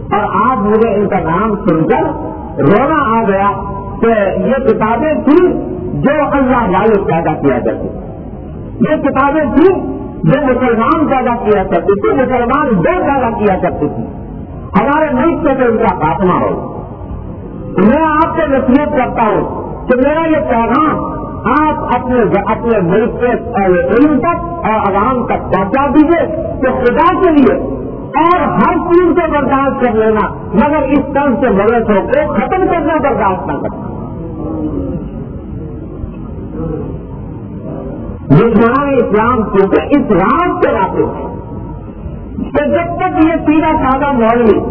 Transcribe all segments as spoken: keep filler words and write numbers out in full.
اور آج مجھے ان کا نام سن کر رونا آ گیا کہ یہ کتابیں تھیں جو اللہ والے پیدا کیا کرتے تھے، یہ کتابیں تھیں جو مسلمان پیدا کیا کرتے تھے، مسلمان دو پیدا کیا کرتے تھے، ہمارے ملک سے تو ان کا خاتمہ ہو۔ میں آپ سے نصیحت کرتا ہوں کہ میرا یہ پیغام آپ اپنے اپنے ملک کے علم تک اور عوام تک پہنچا دیجیے کہ خدا کے لیے اور ہر چیز کو برداشت کر لینا، مگر اس طرح سے مدرسوں کو ختم کرنا برداشت نہ کرنا۔ دشمنان اسلام کیونکہ اس راز سے واقع ہے کہ جب تک یہ سیدھا سادہ مولوی،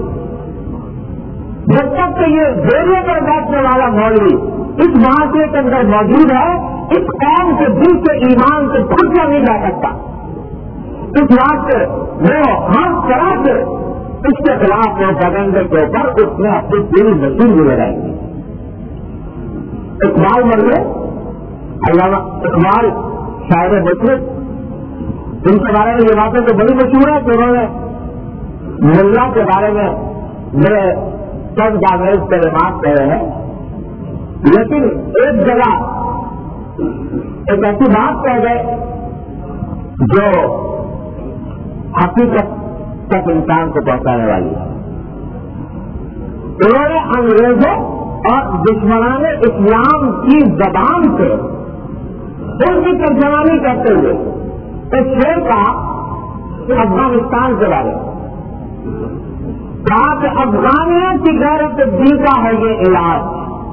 جب تک کہ یہ ڈیرے پر بیٹھنے والا مولوی اس معاشرے کے اندر موجود ہے، اس قوم کے دل سے ایمان سے پھوٹنا نہیں جا سکتا۔ اس واسطے وہ ہر طرح سے اس کے خلاف وہ پروپیگنڈے کے اوپر اس میں اپنی پوری مشین بھی لگائیں گے۔ اقبال مر گئے، علامہ اقبال شاعر مصر، ان کے بارے میں یہ باتیں تو بڑی مشہور ہے کہ انہوں نے ملا کے بارے میں میرے چند جاویز کلمات کہے ہیں، لیکن ایک جگہ ایک ایسی بات کہہ گئے جو حقیقت تک انسان کو پہنچانے والی ہے۔ انہوں نے انگریزوں اور دشمنان اسلام کی زبان سے ان کی ترجمانی کرتے ہوئے ایک شعر کا افغانستان کے بارے میں کہا کہ افغانیوں کی غیرت دل کا ہے یہ علاج،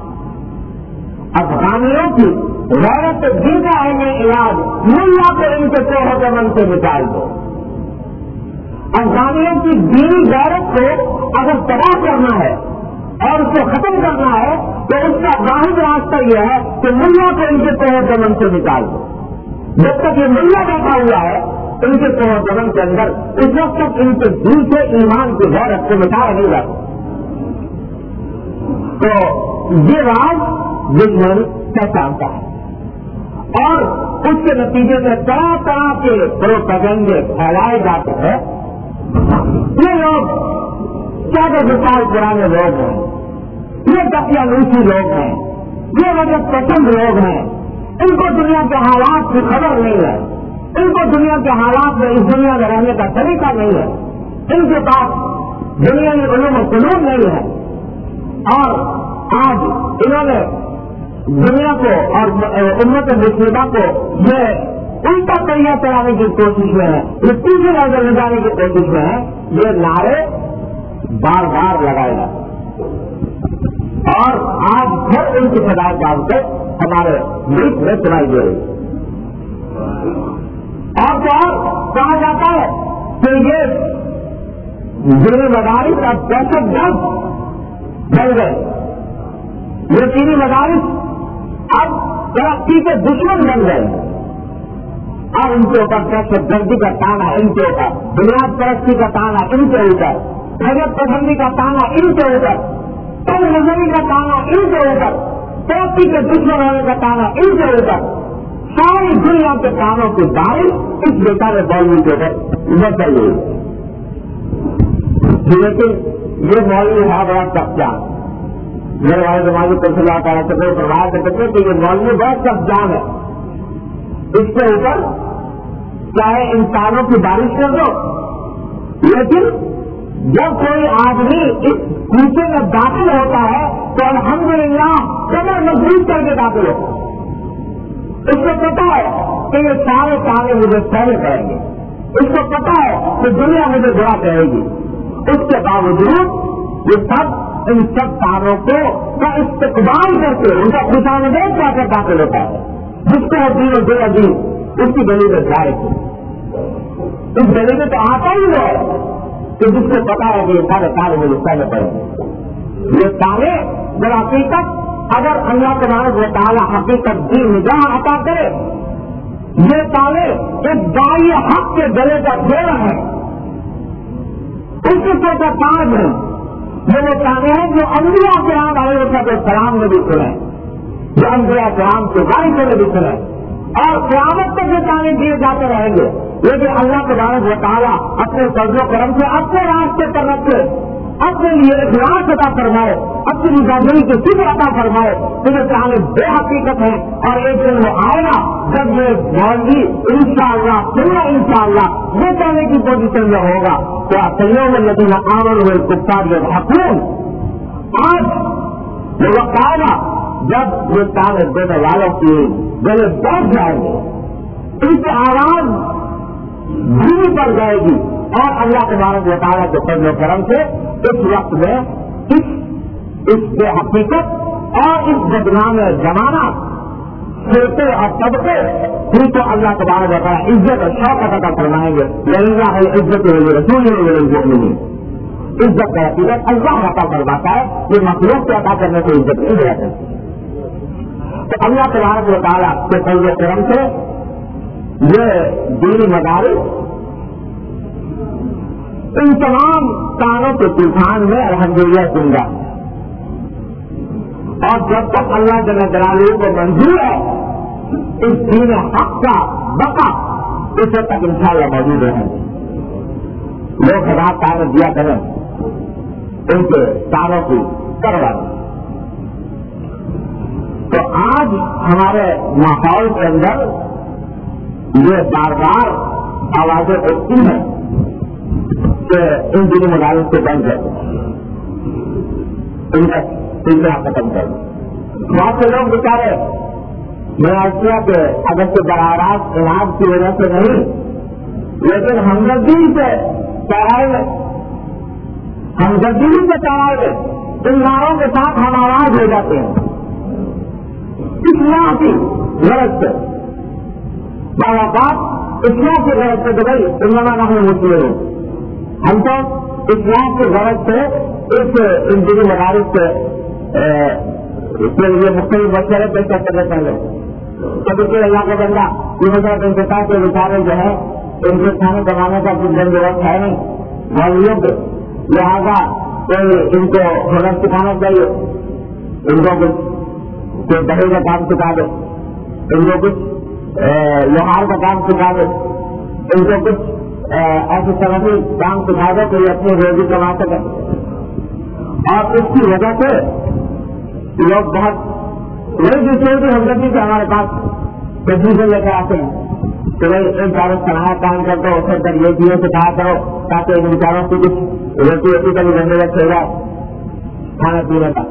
افغانیوں کی غیرت دل کا ہے یہ علاج، ملا کو ان کے توہ دمن سے نکال دو۔ افغانیوں کی دینی غیرت کو اگر تباہ کرنا ہے اور اس کو ختم کرنا ہے تو اس کا واحد راستہ یہ ہے کہ ملا کو ان کے توہ دمن سے نکال دو۔ جب تک یہ ملا بیٹھا ہوا ہے ان کے توہ دمن کے اندر، اس وقت تک ان کے دل سے ایمان کی غیرت کو مٹایا نہیں جاتا۔ تو یہ راز دشمن پہچانتا ہے اور اس کے نتیجے میں طرح طرح کے پروپیگنڈے پھیلائے جاتے ہیں۔ یہ لوگ چودہ سو سال پرانے لوگ ہیں، یہ دقیانوسی لوگ ہیں، یہ وجہ پسند لوگ ہیں، ان کو دنیا کے حالات کی خبر نہیں ہے، ان کو دنیا کے حالات میں اس دنیا میں رہنے کا طریقہ نہیں ہے، ان کے پاس دنیا میں علوم و فنون نہیں ہے، اور آج انہوں نے دنیا کو اور امت مسلمہ کو یہ الٹا پہیا چلانے کی کوشش میں ہے، یہ تیسری نظر لے جانے کی کوشش میں ہے۔ یہ نعرے بار بار لگائے جاتے اور آج پھر ان کی ہدایت ڈال کے ہمارے ملک میں سنائی دے رہی اور تو اور کہا جاتا ہے کہ یہ دینی مدارس اب دہشت گرد بن گئے، یہ دینی مدارس اب ترقی کے دشمن بن گئے اور ان کے اوپر دہشت گردی کا تانا، ان کے اوپر بنیاد پرستی کا تانا، ان کے اوپر حضرت پسندی کا تانا، ان کے اوپر تل نظری کا تانا، ان کے اوپر ترقی کے دشمن ہونے کا تانا، ان کے اوپر ساری دنیا کے کاموں کی بارش اس بیچارے مولوی کے اوپر بچل ہوئی۔ لیکن یہ مولوی ہے بڑا سخت جان، میرے بھائی زمانے کو اللہ تعالیٰ سے فرمایا کرتے تھے کہ یہ مولوی بہت سخت جان ہے، اس کے اوپر چاہے انسانوں کی بارش کر دو، لیکن جب کوئی آدمی اس کوچے میں داخل ہوتا ہے تو الحمدللہ کمر مضبوط کر کے داخل ہوتا ہے۔ اس کو پتا ہے کہ یہ سارے کامے مجھے سہنے پڑیں گے، اس کو پتا ہے کہ دنیا مجھے برا کہے گی، اس کے باوجود یہ سب ان سب کاموں کو کا استقبال کر کے ان کا خوشامدید کر کر داخل ہوتا ہے۔ جس کو دین و دل عظیم اس کی گلی میں جائے تھے، اس گلی میں تو آتا ہی ہے کہ جس کو پتا ہے کہ یہ سارے کارے مجھے سہنے پڑیں گے۔ یہ سارے در حقیقت اگر اللہ تبارک و تعالی حقیقت دی نگاہ عطا کرے، یہ تالے ایک دائی حق کے گلے کا پھیڑ ہے، اس کا تاج ہے۔ یہ وہ تانے ہیں جو انبیاء کرام علیہ السلام نے بھی سنے، جو انبیاء کرام کے وارثوں نے بھی سنے، اور قیامت تک یہ تانے دیے جاتے رہیں گے۔ لیکن اللہ تبارک و تعالی اپنے فضل و کرم سے اپنے راستے پر رکھے اپنے لیے اخلاص عطا فرمائے، اپنی بندگی کی فکر عطا فرمائے. تمہیں چاہے بے حقیقت ہے اور ایک دن وہ آئے گا جب یہ مولوی انشاءاللہ سننا انشاءاللہ یہ کہنے کی پوزیشن میں ہوگا تو سیوم الذین آمنوا والکفار یضحکون. آج یہ وقت آئے گا جب یہ کام دینے والوں کی گلے بیٹھ جائیں گے، ان کی آواز دھیمی پڑ جائے گی اور اللہ تبارک و تعالیٰ کے فضل و کرم سے اس وقت میں اس اس بے حقیقت اور اس بدنام زمانہ فرقے اور طبقے پھر تو اللہ تبارک و تعالیٰ عزت اور شوق عطا فرمائیں گے. اللہ عزت رسول المؤمنین. عزت کا حقیقت اللہ عطا فرماتا ہے، یہ مخلوق سے عطا کرنے سے عزت نہیں رہتے. تو اللہ تبارک و تعالیٰ کے فضل و کرم سے یہ دینی مدارس ان تمام کاروں کے طوفان میں الحمدللہ زندہ ہے. اور جب تک اللہ جل جلالہ کو منظور ہے اس دین حق کا بقا اس وقت تک انشاءاللہ موجود رہیں گے. لوگ ہزار کاریں دیا کریں ان کے کاروں کی کروا. تو آج ہمارے ماحول کے اندر یہ بار بار آوازیں اٹھتی ہیں کہ ان دینی مدارس سے بند ہے، ان کا سلسلہ ختم کر. بہت سے لوگ بیچارے میں نے کیا کہ اگر سے براہ راست علاج کی وجہ سے نہیں لیکن ہمدردی سے چڑھائے گئے ہمدردی سے چڑھائے گئے ان ناروں کے ساتھ ہم آواز ہو جاتے ہیں اصلاح کی غرض سے. باوقات اصلاح کی غرض سے تو بھائی انما نحن مسلمون، ہم تو اصلاح کی غرض سے اس ان دینی مدارس کے لیے مختلف مشورے پیش کرنے پہلے کبھی کوئی اللہ کا بندہ یہ مطلب انتظار کے بیچارے جو ہے ان کے کھانے بنانے کا کچھ بندوبست ہے نہیں مولویوں کے، لہٰذا کوئی ان کو ہنر سکھانا چاہیے، ان کو کچھ دہی کا کام سکھا دے، ان کو کچھ لوہار کا کام سکھا دے، ان کو کچھ ایسے صنعتی کام سکھا دے کہ یہ اپنی روزی کما سکے. اور اس کی وجہ سے لوگ بہت وہی دوسرے کی ہمدردی سے ہمارے پاس تجویزیں لے کر آتے ہیں کہ بھائی ان چاروں صنعت کام کر دو اسے در یہ چیزیں سکھایا کرو تاکہ ان چاروں کی کچھ روٹی روٹی کا بھی بندوبست ہو جائے کھانے پینے کا.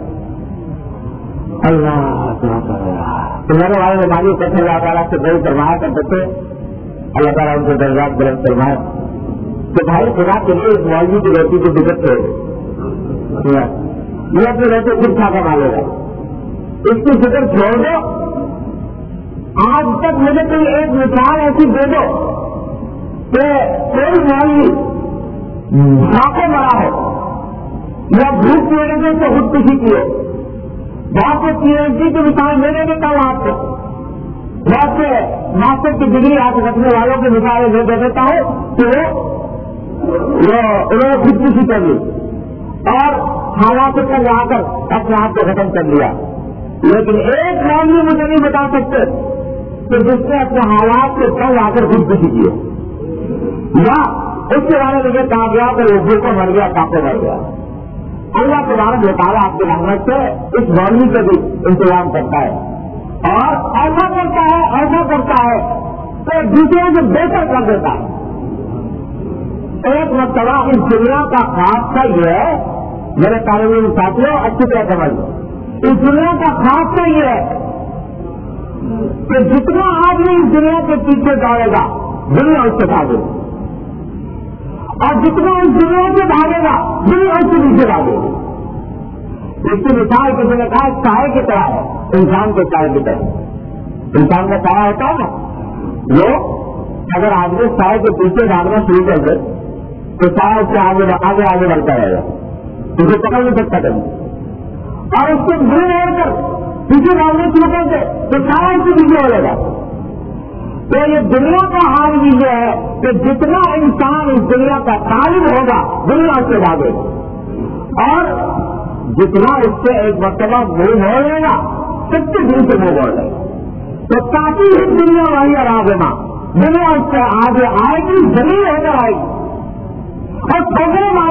اللہ تو میرے والے ہماری کچھ اللہ تعالیٰ سے بڑی فرمایا کرتے تھے، اللہ تعالیٰ ان کے درجات بلند فرمائے کہ بھائی خدا کے لیے اس مولوی کی روٹی کی دقت ہے یہ اپنے روٹی خود کھا کر مالے گا، اس کی فکر چھوڑ دو. آج تک مجھے کوئی ایک مثال ایسی دے دو کہ کوئی مولوی بھاکے مرا ہو یا بھوک کی وجہ سے اس کو خودکشی کی ہو. بہت سے پی ایچ ڈی کی مثال میں نے دیتا ہوں آپ کو، بہت سے ماسٹر کی ڈگری آپ رکھنے والوں کی مثالیں میں دے دیتا ہوں کہ وہ انہوں نے خودکشی کر لی اور حالات پر جا کر اپنے آپ کو ختم کر لیا. لیکن ایک مولوی مجھے نہیں بتا سکتے کہ جس نے اپنے حالات سے کل آ کر خودکشی کی یا اس کے بارے میں مجھے کہا گیا کہ وہ بھوکا مر گیا کافی مر گیا. اللہ تبارک و تعالیٰ آپ کی رحمت سے اس مولوی کا بھی انتظام کرتا ہے اور ایسا کرتا ہے ایسا کرتا ہے کہ دوسروں سے بہتر کر دیتا ہے. ایک مرتبہ اس دنیا کا خاصہ یہ ہے میرے طالب علم ساتھیوں اچھی طرح سمجھ لو، اس دنیا کا خاصہ یہ ہے کہ جتنا آدمی اس دنیا کے پیچھے دوڑے گا دنیا اس سے بھاگے گی اور جتنا اس دنیا سے بھاگے گا دنیا اس سے پیچھے بھاگے گی. اس کی مثال کسی نے کہا سائے کی طرح ہے، انسان کے سائے کی طرح. انسان کا سایہ ہوتا ہے نا، وہ اگر آدمی سائے کے پیچھے بھاگنا شروع کر دے تو سایہ اس سے آگے آگے آگے بڑھتا رہے گا، اسے پکڑ نہیں سکتا کہیں اور اس کو دور اوڑ کر پیچھے بھاگنے شروع کر دے تو سایہ اس سے پیچھے ہو جائے گا. تو یہ دنیا کا حال بھی یہ ہے کہ جتنا انسان اس دنیا کا طالب ہوگا دنیا اس سے بھاگے گا اور جتنا اس سے ایک مرتبہ منہ موڑ لے گا سب سے دور سے منہ موڑ لے گا. تو کافی ہی دنیا والی آرادنا دنیا اس سے آگے آئے گی زمین ہو کر آئے گی اور پروگرام آئے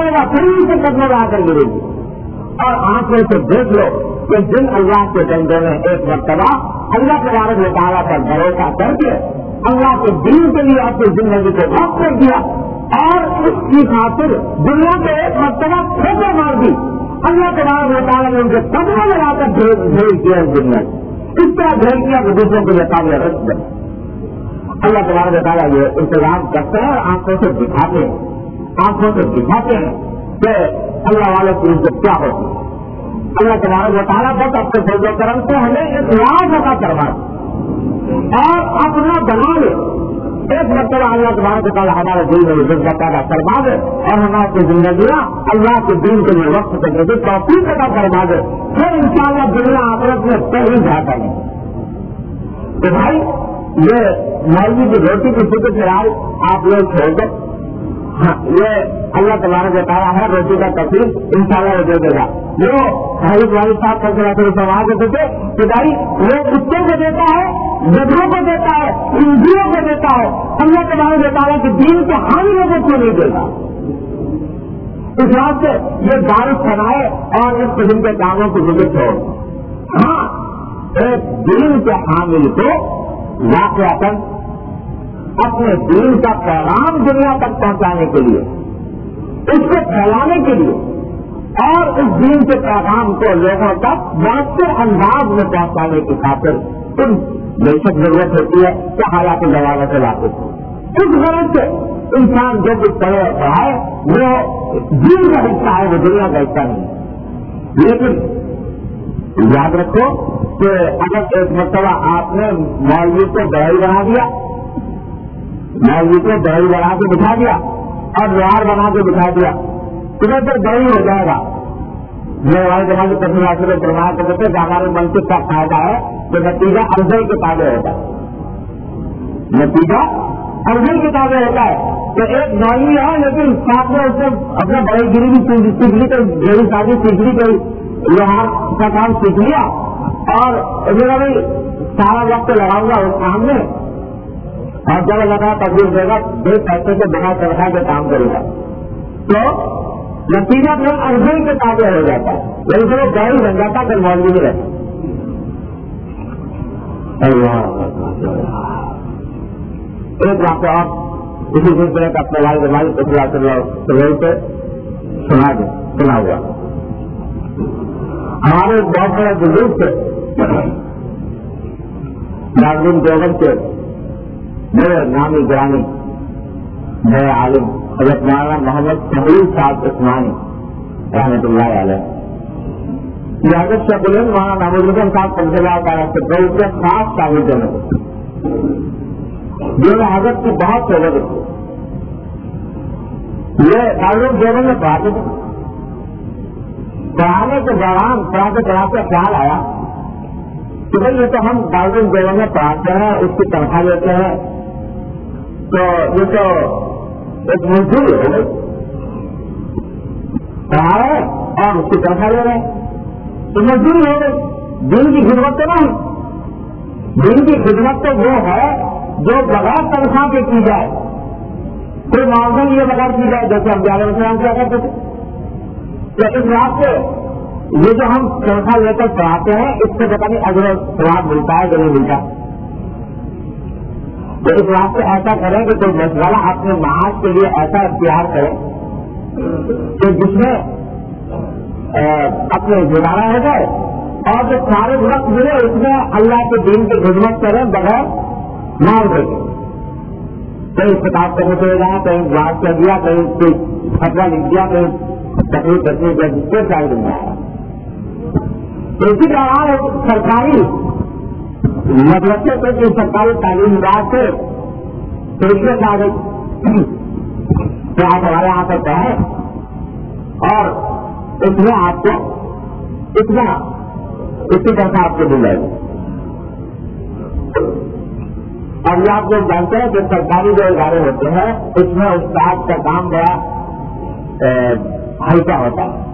پڑے گا پھر اسے قدموں میں آ کر گرے گی. اور آنکھوں سے دیکھ لو کہ جن اللہ کے بندوں نے ایک مرتبہ اللہ تبارک و تعالیٰ پر بھروسہ کر کے اللہ کے دین کے لیے اپنی زندگی کو وقف کر دیا اور اس کی خاطر دنیا کو ایک مرتبہ پھینکے مار دی, اللہ تبارک و تعالیٰ نے ان کے قدموں میں لا کر بھیج دیا اس دنیا کو. اس طرح بھیج دیا کہ دوسروں کے مقابلے رکھ دیں. اللہ تبارک و تعالیٰ یہ انتظام کرتے ہیں اور آنکھوں سے دکھاتے ہیں آنکھوں سے دکھاتے ہیں کہ اللہ والے کی عزت کیا ہوتی ہے. اللہ تبارک و تعالیٰ بس اپنے فضل و کرم سے ہمیں اخلاص عطا کروا اور اپنا بنا لے. ایک مرتبہ اللہ تبارک و تعالیٰ ہمارے دل میں عزت پیدا کروا دے اور ہماری زندگیاں اللہ کے دین کے لیے وقت کرنے کی توفیق عطا کروا دے, پھر انشاءاللہ دنیا آخرت میں کہیں جاتا نہیں. تو بھائی یہ مولوی کی روٹی کی فکر فلحال آپ لوگ چھوڑ دو. ہاں یہ اللہ تبارک و تعالیٰ ہے روٹی کا تکلیف انشاءاللہ وہ دے دے گا. وہ حضرت والد صاحب کا سوال کرتے تھے کہ بھائی وہ کتوں کو دیتا ہے, گدھوں کو دیتا ہے, ہندیوں کو دیتا ہے, اللہ تبارک و تعالیٰ کے دین کے حامی لوگوں کو نہیں دے گا. اس بات سے یہ بارش بنائے اور اس قسم کے کاموں کو ذکر چھوڑ. ہاں ایک دین کے حامل کو واقعات اپنے دین کا پیغام دنیا تک پہنچانے کے لیے, اس کو پھیلانے کے لیے اور اس دین کے پیغام کو لوگوں تک مؤثر انداز میں پہنچانے کی خاطر ان بے شک ضرورت ہوتی ہے کہ حالات زمانہ سے واقف ہو. اس غرض سے انسان جو کچھ پڑھے اور پڑھائے وہ دین کا حصہ ہے, وہ دنیا کا حصہ نہیں. لیکن یاد رکھو کہ اگر ایک مرتبہ آپ نے مولوی کو بڑھائی بنا دیا, مولوی کو بڑھائی بنا کے بٹھا دیا اور لوہار بنا کے بٹھا دیا, تمہیں پھر بڑی ہو جائے گا. جو ہمارے زمانے کے پرسنل سے پرواہ کرتے تھے کہ ہمارے منصب کا فائدہ ہے کہ نتیجہ ارضی کے تابع ہوتا ہے. نتیجہ ارضی کے تابع ہوتا ہے کہ ایک مولوی ہے لیکن ساتھ میں اس نے اپنا بڑی گیری بھی سیکھ لی, کوئی گہری شادی سیکھ لی, کوئی لوہار کا کام سیکھ لیا اور میرا بھی سارا وقت لگاؤں گا اس کام میں اور جب لگا تبدیل دے گا بے پیسے سے بنا تنخواہ کے کام کرے گا. تو نتیجہ پھر ارضی کے تابع ہو جاتا ہے, لیکن پھر وہ گاڑی بن جاتا پھر مولوی میں رہتا. ایک واقعہ اور اسی سلسلے کا اپنے والد والد سے سنا دیں سنا ہوا. ہمارے ایک بہت بڑے بزرگ تھے ناظرین دیوبند کے میرے نامی گرامی میرے عالم حضرت مولانا محمد سمیع صاحب عثمانی رحمۃ اللہ علیہ. یہ حضرت شیخ الہند مولانا محمود الحسن صاحب صلی اللہ تعالیٰ سے دو کے خاص شامل جانے جو حضرت کی بہت سہولت تھی. یہ تعلق دیوبند میں پڑھاتے تھے. پڑھانے کے دوران پڑھاتے پڑھاتے خیال آیا کہ بھائی یہ تو ہم تعلق دیوبند میں پڑھاتے ہیں, اس کی تنخواہ لیتے ہیں, تو یہ تو ایک مزدوری ہو گئی. پڑھا رہے اور اس کی تنخواہ لے رہے تو مزدوری ہو گئی. دین کی خدمت تو نہیں, دین کی خدمت تو وہ ہے جو بغیر تنخواہ کے کی جائے, کوئی معاوضہ لیے بغیر کی جائے, جیسے ہم علیہ السلام کیا کرتے تھے. تو اس بات سے یہ جو ہم تنخواہ لے کر پڑھاتے ہیں اس سے پتہ نہیں اگر سواب ملتا ہے کہ نہیں ملتا. تو اس بات سے ایسا کریں کہ کوئی مشغلہ اپنے معاش کے لیے ایسا اختیار کرے کہ جس میں اپنے گزارا ہو جائے اور جو سارے وقت ملے اس میں اللہ کے دین کی خدمت کریں بغیر مار دے. کہیں کتاب کرنے چلے جائیں, کہیں بات کر دیا, کہیں کوئی خطرہ لکھ دیا, کہیں تکلیف کرنے کا جس سے چاہیے دن آیا. تو اسی طرح سرکاری مطلب سے کوئی سرکاری تعلیم بات سے فیصلت آ گئی کہ آپ ہمارے یہاں پر پڑھیں اور اس میں آپ کو اتنا اسی طرح آپ کو دل گی. اور یہ آپ لوگ جانتے ہیں کہ سرکاری جو ادارے ہوتے ہیں اس میں استاد کا کام بڑا ہلکا ہوتا ہے.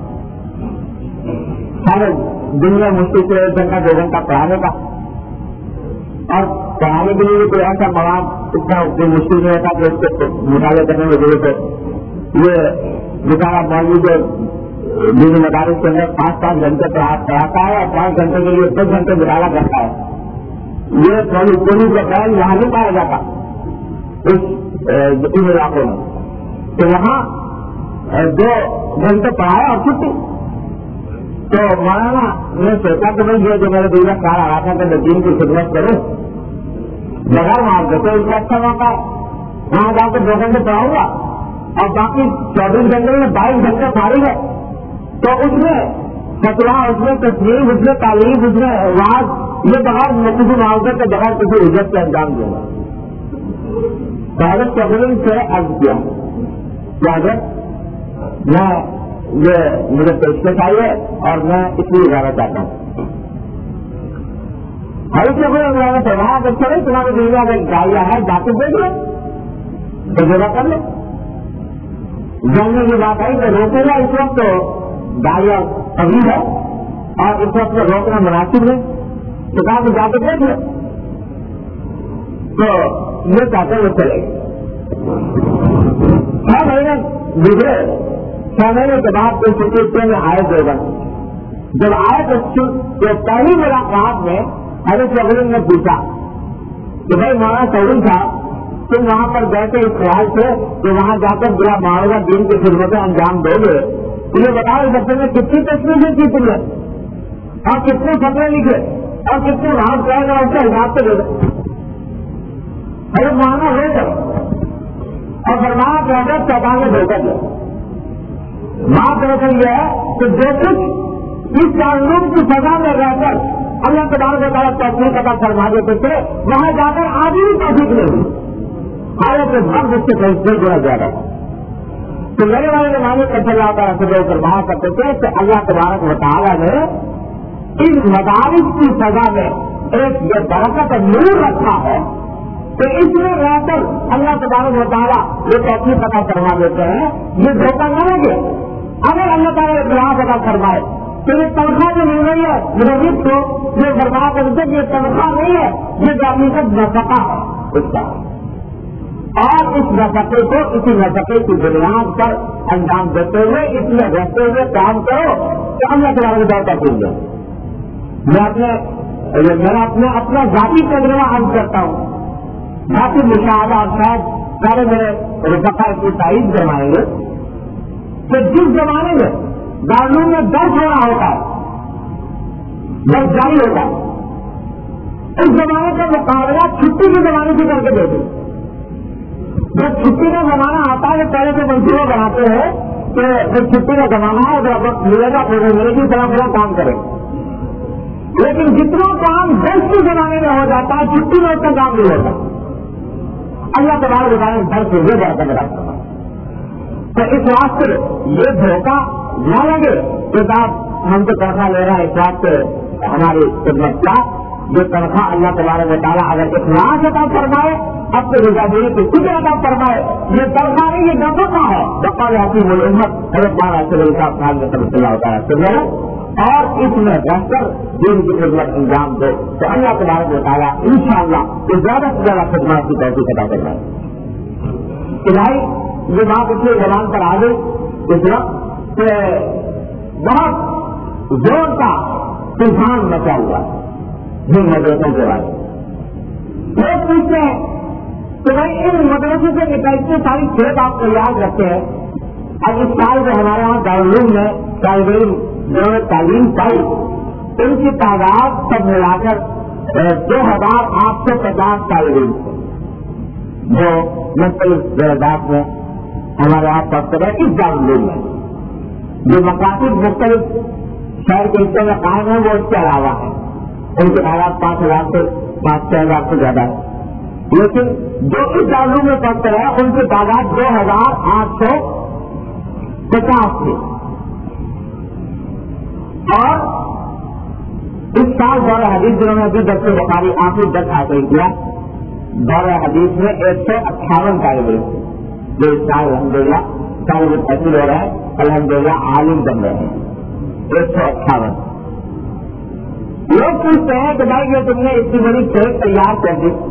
سارے دن میں مشکل سے ایک گھنٹہ دو گھنٹہ پڑھانے کا, اور پڑھانے کے لیے کوئی ایسا مواد اتنا مشکل نہیں ہوتا کہ اس کو مطالعہ کرنے کی ضرورت ہے. یہ بیچارہ مولوی جو دینی مدارس کے اندر پانچ پانچ گھنٹے پڑھاتا ہے اور پانچ گھنٹے کے لیے دس گھنٹے مطالعہ کرتا ہے، یہ تھوڑی پوری کا بیان یہاں نہیں پایا جاتا اس ان علاقوں میں. تو وہاں دو گھنٹے پڑھایا اور چھٹی. تو مولانا نے سوچا کہ بھائی یہ جو میرے دل میں خیال آ رہا تھا کہ میں دین کی خدمت کروں بغیر وہاں دیتے اس کا اچھا موقع ہے، وہاں جا کے دو گھنٹے پڑھاؤں گا اور باقی چوبیس گھنٹے میں بائیس گھنٹے فارغ ہے. تو اس میں فتوا، اس میں تصویر، اس میں تعلیم، اس میں آواز، یہ بغیر کسی معاوضے کے بغیر کسی اجرت کا انجام دوں گا. حضرت چودھری سے عرض کیا کہ حضرت میں یہ مجھے پیشکش آئی ہے اور میں اس لیے جانا چاہتا ہوں. حضرت چودھری میں نے فرمایا کہ چلے تمہاری دنیا میں گاڑیاں ہے جا کے دیکھ لو، تجربہ کر لو. جاننے کی بات آئی کہ روکے گا اس وقت تو گاڑیاں ابھی ہے اور اس وقت روکنا مناسب ہے، تو کہا کہ جا کے دیکھ لو. تو یہ چاہتے ہوئے چلے چھ مہینے گزرے. چھ مہینے کے بعد کوئی چھٹی میں آئے دیوبند. جب آئے تو پہلی ملاقات میں حضرت چودھری نے پوچھا کہ بھائی مولانا چودھری صاحب تم وہاں پر گئے تھے اس خیال سے کہ وہاں جا کر برا معاوضہ دین کی خدمتیں انجام دو گے، تو یہ بتاؤ اس بچے میں کتنی تصویریں کی تم نے اور کتنے خطرے لکھے اور کتنے وہاں جائے گا اس کے حساب سے لے دو. ارے مولانا لے کر اور فرمایا کہ حضرت چوتھا میں دھوکہ دیا. بات دراصل یہ ہے کہ جو کچھ اس قانون کی سزا میں رہ کر اللہ تبارک و تعالیٰ توفیق عطا فرما دیتے تھے وہاں جا کر آدھی بھی توفیق نہیں ہوئی، حالت بھر اس کے فیصلے جڑا جا رہا تھا. تو میرے والے زمانے پر اللہ تعالیٰ سے جو فرمایا کرتے تھے کہ اللہ تبارک و تعالیٰ نے ان مدارس کی سزا میں ایک یہ برکت نور رکھا ہے کہ اس میں رہ کر اللہ تبارک و تعالیٰ یہ توفیق عطا فرما دیتے ہیں. یہ دھوکہ نہ لگے اگر اللہ تعالیٰ اطلاع عطا فرمائے تو یہ تنخواہ جو مل رہی ہے مدرس کو یہ فرما کرتے یہ تنخواہ نہیں ہے، یہ جامعت نفقہ ہے اس کا، اور اس نفقے کو اسی نفقے کی بنیاد پر انجام دیتے ہوئے اس میں رہتے ہوئے کام کرو تو اللہ تبارک و تعالیٰ کا پھول جائے. میں اپنے میں اپنے اپنا ذاتی تجربہ عرض کرتا ہوں، ذاتی مشاہدہ اور شاید سارے میرے رفقا کی تائید فرمائیں گے کہ جس زمانے میں دارالعلوم میں درس ہو رہا ہوتا ہے، درس جاری ہوتا ہے، اس زمانے کا مقابلہ چھٹی کے زمانے سے کر کے دیتے. جب چھٹی کا زمانہ آتا ہے پہلے سے منصوبہ بناتے ہیں کہ جب چھٹی کا زمانہ ہے اگر وقت ملے گا پھر ملے گی طرح طرح کام کرے. لیکن جتنا کام درس کے زمانے میں ہو جاتا ہے چھٹی میں اتنا کام نہیں ہوتا. اللہ تبارک و تعالیٰ درس سے یہ برکت رکھتا ہے. تو اس واسطے یہ دھوکہ نہ لگے کہ صاحب ہم تو تنخواہ لے رہے ہیں اس واسطے ہماری خدمت کا جو تنخواہ اللہ تبارک و تعالیٰ اگر اخلاص عطا فرمائے اپنے رضامندی کی فکر عطا فرمائے یہ تنخواہ نہیں، یہ نفقہ ہے. بقال حکیم الامت حضرت مولانا صلی اللہ تعالیٰ وسلم اور اس میں رہ کر دین کی خدمت انجام دو تو اللہ تبارک و تعالیٰ انشاءاللہ زیادہ سے زیادہ خدمات کی توفیق عطا کرنا ہے. بھائی یہ بات اس لیے زبان پر آ گئی اس وقت کہ بہت زور کا طوفان مچا ہوا جن مدرسوں کے بارے لوگ پوچھتے ہیں کہ بھائی ان مدرسوں سے نکلتے ساری کھیت آپ کو یاد رکھتے ہیں. اب اس سال جو ہمارے یہاں دارالعلوم میں طالب علم جنہوں نے تعلیم پائی ان کی تعداد سب ملا کر دو ہزار آٹھ سو پچاس طالب علم جو مختلف درجات میں ہمارے یہاں پڑھتے رہے اس دارالعلوم میں. جو مقاصد مختلف شہر کے حصے میں قائم ہیں وہ اس کے علاوہ ہیں، ان کی تعداد پانچ ہزار سے پانچ چھ ہزار سے زیادہ ہے. لیکن جو اس دارالعلوم میں پڑھتے رہے ان کی تعداد دو ہزار آٹھ سو پچاس تھی. اور اس سال دورہ حدیث جنہوں نے ابھی درس بخاری آخری درس حاصل کیا دورہ حدیث میں ایک سو اٹھاون طالب علم جو اس سال الحمد للہ طالب حاصل ہو رہا ہے الحمد للہ عالم بن رہے ہیں ایک سو اٹھاون. لوگ پوچھتے ہیں کہ بھائی یہ تم نے اتنی بڑی کھیت تیار کر دی،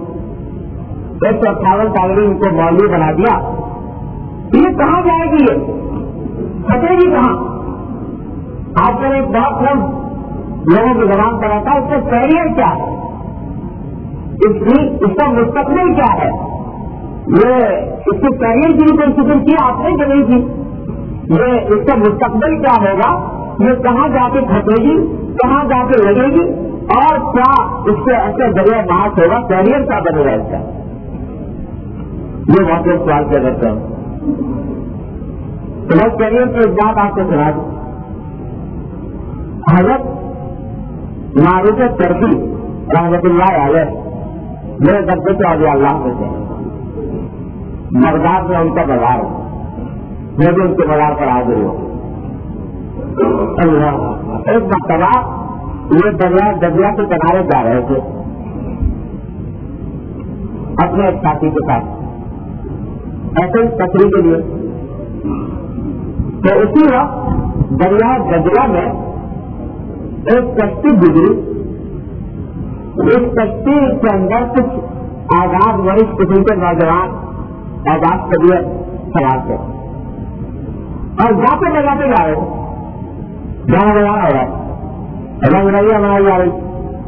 ایک سو اٹھاون طالب علم کو مولوی بنا دیا، یہ کہاں جائے گی؟ یہ پھٹے گی کہاں؟ آج کل ایک بہت لفظ لوگوں کی زبان پر آتا ہے، اس کا کیریئر کیا ہے، اس کی اس کا مستقبل کیا ہے، یہ اس کے کیریئر کی کوئی فکر کی آپ نے کہ نہیں کی، یہ اس کا مستقبل کیا ہوگا، یہ کہاں جا کے پھٹے گی، کہاں جا کے لگے گی، اور کیا اس سے ایسا ذریعہ بات ہوگا، کیریئر کیا بنے گا اس کا، یہ بہت لوگ سوال کیا کرتے ہیں۔ تو بس کیریئر کی ایک بات آپ کو سنا دوں، حضرت معروف ترکی رحمت اللہ علیہ میرے درجے کے اولیاء اللہ میں سے بغداد میں ان کا بازار ہے، میں بھی ان کے بازار پر حاضر ہوں۔ ایک مرتبہ یہ دریا دریا کے کنارے جا رہے تھے اپنے ایک ساتھی کے ساتھ ایسے ہی تفریح کے لیے، تو اسی وقت دریا گجرا میں ایک کشتی گزری، اس کشتی کے اندر کچھ آزاد ورش قسم کے نوجوان آزاد طبیعت سوار تھے اور جاتے لگاتے جا رہے تھے، جہاں لگانا ہو رہا ہے، رنگ رائیاں بنائی جا رہی۔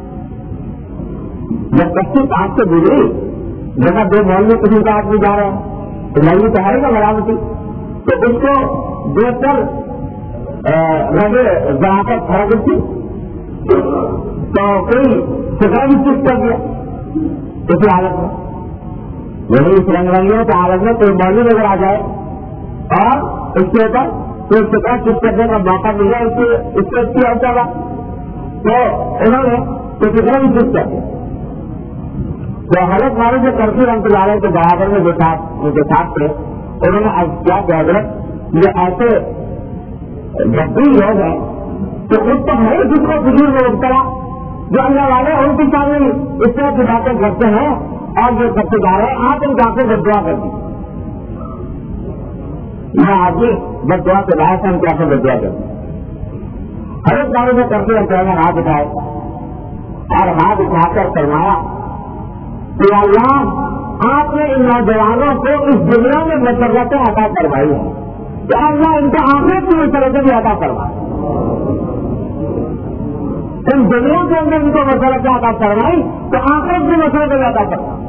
جب کشتی پاس سے گزری، جگہ دو محلے قسم کا آدمی جا رہا ہے تو محلی تو ہے گا مرامتی، تو اس کو دیکھ کر لگے جہاں پر کھڑا تھی تو کوئی سکا بھی چپ کر دیا اسی حالت میں، یعنی اس رنگ رنگیوں کی حالت میں کوئی محلی نظر آ جائے اور اس کے اوپر کوئی سکا چپ کرنے کا موقع مل جائے، اس کو اس کی ہوتا تھا تو انہوں نے کوئی سکا بھی چپ کر دیا۔ تو حضرت والے جو کرفی رنگ والے کے برابر میں جو ساتھ ان کے ساتھ تھے، انہوں نے اب کیا کہ حضرت یہ ایسے جب بھی لوگ ہیں تو اس تو ہے جس کو بزرگ میں مبتلا جو اللہ والے ان کی سامنے اس طرح کی باتیں کرتے ہیں اور جو کرتے جا رہے ہیں، آپ ان کی آنکھوں بد دعا کر دی، میں آدمی بد دعا سے باہر سے ان کی آنکھوں بد دعا کر دی۔ حضرت والے جو کرتے ہیں نے ہاتھ اٹھائے اور ہاتھ اٹھا کر فرمایا کہ اللہ آپ نے ان نوجوانوں کو اس دنیا میں مسرتیں عطا کروائی ہیں، کہ اللہ ان کو آخرت کی مسرتیں بھی عطا کروائی، ان دنیا کے اندر ان کو مسرتیں عطا کروائی تو آخرت کی مسرتیں بھی عطا کروائی۔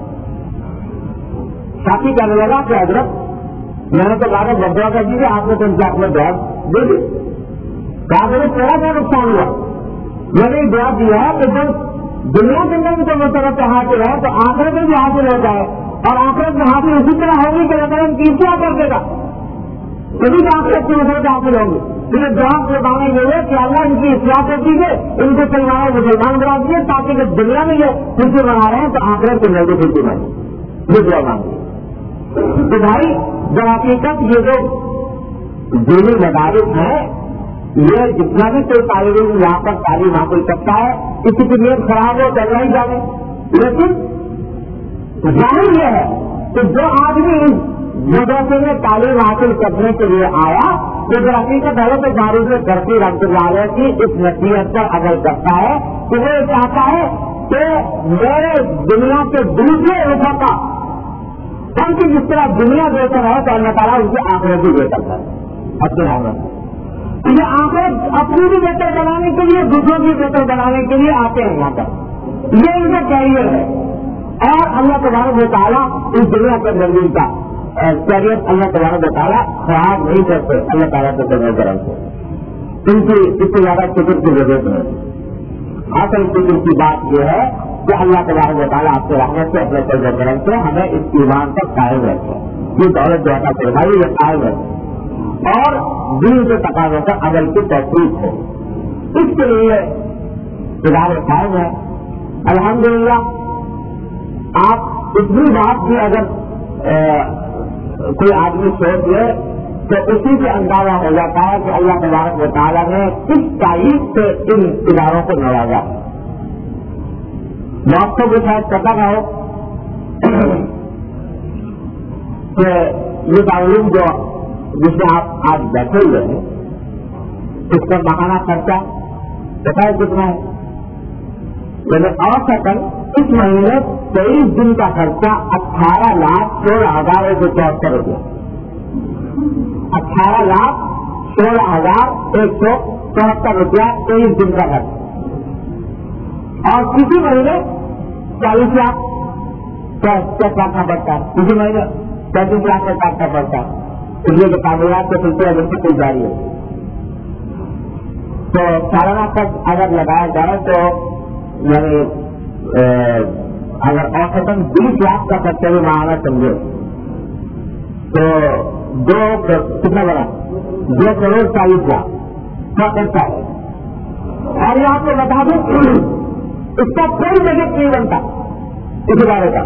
ساتھی کہنے لگا کہ حضرت میں نے تو کہا بدعا کر دیجیے، آپ نے تو ان سے اپنے جواب دے دی، کہا کہ تھوڑا سا نقصان ہوا، میں نے دعا دیا ہے کہ جب دنیا کے اندر بھی تو مسرت حاصل ہے تو آخرت میں بھی حاصل ہو جائے، اور آخرت میں حاصل اسی طرح ہوگی کہ اگر ہم تیسرا کر دے گا تبھی تو آخرت کی مسرت حاصل ہوگی۔ پھر جواب کے بانے یہ ہے کہ اللہ ان کی اصلاح کر دیجیے، ان کو سلمائے مسلمان بنا دیجیے، تاکہ جب دنیا میں یہ خوشی بنا رہے ہیں تو آخرت کے اندر بھی خوشی بنے، یہ دعا مانگیے۔ تو بھائی در حقیقت یہ جو دینی مدارس ہیں، یہ جتنا بھی کوئی طالب علم یہاں پر تعلیم حاصل کرتا ہے کسی کی نیت خراب ہو چل نہیں جانے، لیکن ظاہر یہ ہے کہ جو آدمی اس مدرسے میں تعلیم حاصل کرنے کے لیے آیا تو در حقیقت حضرت معروف ترکی رحمۃ اللہ علیہ کی اس نصیحت پر عمل کرتا ہے کہ وہ چاہتا ہے کہ میرے دنیا کے دوسرے رفقا ان کی جس طرح دنیا بہتر ہے تو اللہ تعالیٰ ان کی آخرت بھی بہتر کرے اپنے حالت میں، یہ آخرت اپنی بھی بہتر بنانے کے لیے دوسروں کی بہتر بنانے کے لیے آتے ہیں یہاں پر، یہ ان کا کیریئر ہے، اور اللہ تبارک و تعالیٰ اس دنیا کے اندر بھی کا کیریئر اللہ تبارک و تعالیٰ خراب نہیں کرتے، اللہ تعالیٰ سے کرنے کرم سے ان کی اس سے زیادہ فکر کی ضرورت نہیں۔ اصل فکر کی بات یہ ہے کہ اللہ تبارک و تعالیٰ آپ کے رحمت سے اپنے فضل و کرم سے ہمیں اس ایمان پر قائم رکھے، یہ دولت جو عطا فرمائی یہ قائم رکھے اور دین کے تقاضوں پر عمل کی توفیق ہو، اس کے لیے ادارے قائم ہے۔ الحمدللہ آپ اتنی بات بھی اگر کوئی آدمی سوچ لے تو اسی سے اندازہ ہو جاتا ہے کہ اللہ تبارک و تعالیٰ نے کس تائید سے ان اداروں کو نوازا۔ دوستوں کو شاید پتہ نہ ہو کہ یہ تعلیم جو جس میں آپ آج بیٹھے ہوئے ہیں اس کا ماہانہ خرچہ پتہ ہے کتنا ہے؟ یعنی اوسطاً اس مہینے تیئیس دن کا خرچہ اٹھارہ لاکھ سولہ ہزار ایک سو چوہتر روپئے، اٹھارہ لاکھ سولہ ہزار ایک سو چوہتر روپیہ تیئیس دن کا خرچ، اور کسی مہینے چالیس لاکھ کاٹنا پڑتا ہے، کسی مہینے پینتیس لاکھ کا کاٹنا پڑتا ہے، اس لیے تعمیرات کے سلسلے اگر سے کوئی جاری ہے تو سالانہ خرچ اگر لگایا جائے تو یعنی اگر اوسطاً بیس لاکھ کا خرچہ بھی ماہانہ سمجھے تو دو کتنا بڑا دو کروڑ چالیس لاکھ کا خرچہ ہے. اور یہ آپ کو بتا دوں اس کا کوئی بجٹ نہیں بنتا اس ادارے کا.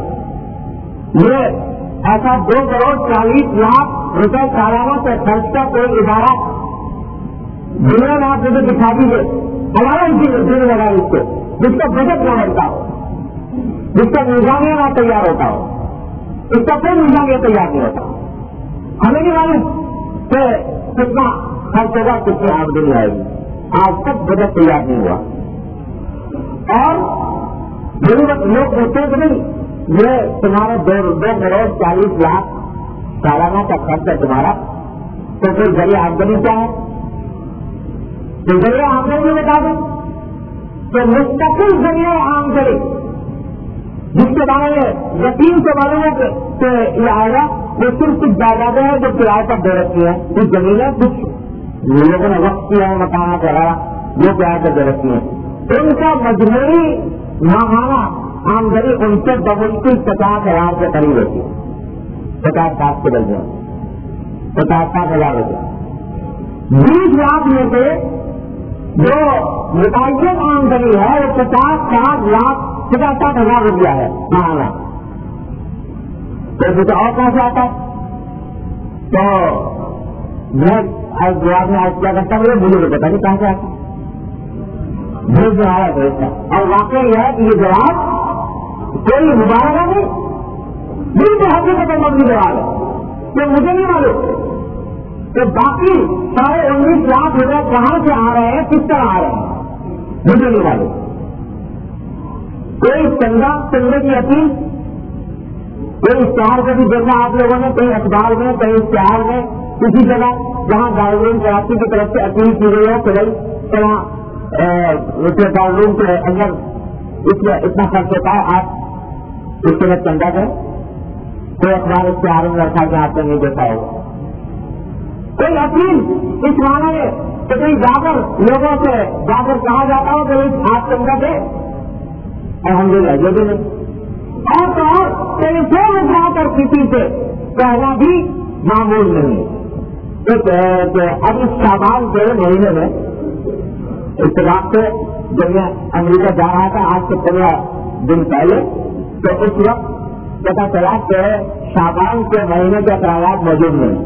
یہ ایسا دو کروڑ چالیس لاکھ روپے سالانہ سے خرچ کا کوئی ادارہ دنیا میں آپ مجھے دکھا دیجیے ہمارا دن لگا اس کو جس کا بجٹ نہ بنتا ہو، جس کا نظامیہ نہ تیار ہوتا ہو، اس کا کوئی نظامیہ تیار نہیں ہوتا. ہمیں نہیں معلوم کہ کتنا خرچ ہوگا، کتنی آمدنی آئے گی. آج تک بجٹ تیار نہیں ہوا. اور ضرورت لوگ ہوتے کہ نہیں یہ تمہارا دو دو کروڑ چالیس لاکھ سالانہ کا خرچ ہے تمہارا، تو پھر ذریعہ آمدنی کیا ہے؟ تو ذریعہ آمدنی بتا دیں تو مستقل ذریعہ آمدنی جس کے بارے میں یقین سے معلوم ہے کہ یہ آئے گا، وہ صرف کچھ جائیدادیں ہیں جو کرایہ پر دے رکھی ہیں، کچھ زمینیں کچھ لوگوں نے وقت کیا ہے مکانات وغیرہ جو کرایہ پر دے رکھی ہیں، ان کا مجموعی ماہانہ آمدنی ان سے بمشکل پچاس ہزار کے قریب ہوتی ہے. پچاس ساٹھ کے درجے پچاس ساٹھ ہزار ہوتی. بیس لاکھ میں سے جو متعین آمدنی ہے وہ پچاس ساٹھ لاکھ پچاس ساٹھ ہزار روپیہ ہے ماہانہ. تو مجھے اور کہاں سے آتا تو میں آج جواب میں آج کیا کرتا ہوں مجھے تو پتا نہیں کہاں سے آتا بھیج میں آیا بھیجتا. اور واقعہ یہ ہے کہ یہ جواب کوئی مبارکہ نہیں، بالکل حقیقت مبنی جواب ہے کہ مجھے نہیں معلوم کہ باقی ساڑھے انیس لاکھ روپئے کہاں سے آ رہے ہیں، کس طرح آ رہے ہیں، مجھے نہیں معلوم. کوئی چندہ چندے کی اپیل کوئی اشتہار کو بھی دیکھا آپ لوگوں نے، کہیں اخبار میں کہیں اشتہار میں کسی جگہ جہاں دارالعلوم کراچی کی طرف سے اپیل کی گئی ہے کہ بھائی وہاں دارالعلوم کے اندر اس میں اتنا خرچ ہوتا ہے، آپ اس کے بعد چندہ کریں. کوئی اخبار اشتہار میں رکھا کہ آپ نے نہیں دیکھا ہوگا. کوئی اپیل اس معنی میں کہ کہیں جا کر لوگوں سے جا کر کہا جاتا ہو کہ آپ چندہ دے، الحمد للہ یہ بھی نہیں. اور تو اور ٹیلیفون اٹھا کر کسی سے کہنا بھی معمول نہیں. اب اس شعبان کے مہینے میں اتفاق سے جب میں امریکہ جا رہا تھا آج سے پندرہ دن پہلے، تو اس وقت پتا چلا کہ شعبان کے مہینے کے اخراجات موجود نہیں.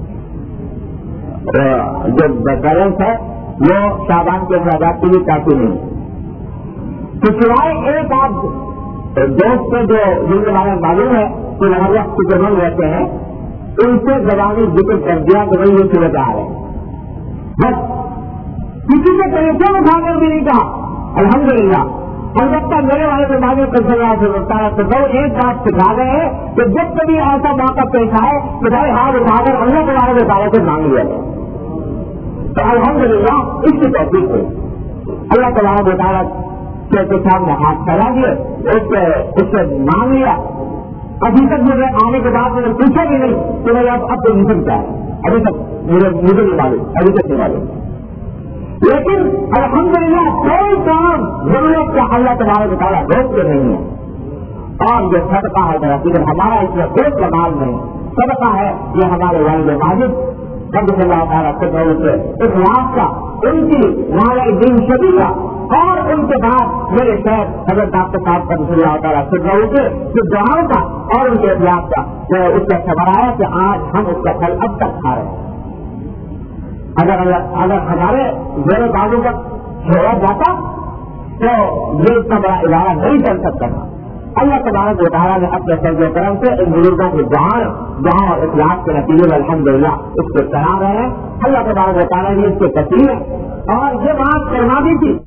جو بیلنس ہے وہ شعبان کے اخراجات کے لیے کافی نہیں. تو سوائے ایک آپ دوست سے جو جن کے بارے میں معلوم ہے کہ ہر وقت جو لوگ رہتے ہیں ان سے زبانی ذکر کر دیا کہ بھائی یہ صورت آ رہے ہیں. بس کسی نے ٹیلیفون اٹھا کر بھی نہیں کہا الحمد للہ. البتہ میرے والے کے بعد میں سے ہوتا ہے تو وہ ایک بات سکھا گئے ہیں کہ جب کبھی ایسا موقع پیش آئے تو بھائی ہاتھ اٹھا کر اللہ کے بارے میں دعوت سے مانگ لیا جائے. تو الحمد للہ اس کی توفیق ہوئی. اللہ تبارک و تعالیٰ کے سامنے ہاتھ پھیلا دیے، اس سے اس سے مانگ لیا. ابھی تک مجھے آنے کے بعد مجھے پوچھا بھی نہیں کہ بھائی اب اب تو نہیں کیا ہے، ابھی تک مجھے مجھے نہیں معلوم، ابھی تک نہیں معلوم. لیکن الحمدللہ کوئی کام ضرورت کا اللہ تبارک و تعالیٰ روکتے نہیں ہے. اور یہ صدقہ ہے لیکن ہمارا اس میں کوئی کمال نہیں. صدقہ ہے یہ ہمارے والد ماجد رب اللہ تعالیٰ سے اخلاق کا، ان کی ہمارے دین شبی کا، اور ان کے بعد میرے شہر حضرت ڈاکٹر صاحب کا رسول اللہ تعالیٰ سے کے جو دعاؤں کا اور ان کے اخلاق کا جو اس کا خبر آیا کہ آج ہم اس کا پھل اب تک کھا رہے ہیں. اگر اگر ہمارے زیر بازو کا چھوڑا جاتا تو یہ اتنا بڑا ادارہ نہیں چل سکتا تھا. اللہ تبارک و تعالیٰ نے اپنے فضل و کرم سے ان بزرگوں کے جہاں جہاں اور اخلاق کے نتیجے میں الحمدللہ اس کو چلا رہے ہیں. اللہ تبارک و تعالیٰ نے اس کے تسلیم اور یہ بات کرنا بھی تھی